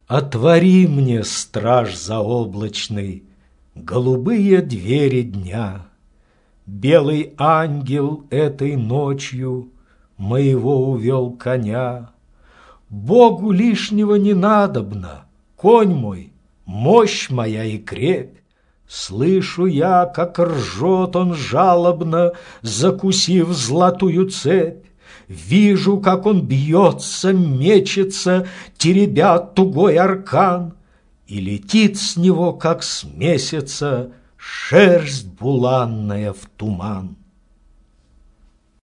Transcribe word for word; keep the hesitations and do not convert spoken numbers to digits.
Отвори мне, страж заоблачный, голубые двери дня. Белый ангел этой ночью моего увел коня. Богу лишнего не надобно, конь мой, мощь моя и крепь. Слышу я, как ржет он жалобно, закусив золотую цепь. Вижу, как он бьется, мечется, теребя тугой аркан, и летит с него, как с месяца, шерсть буланная в туман.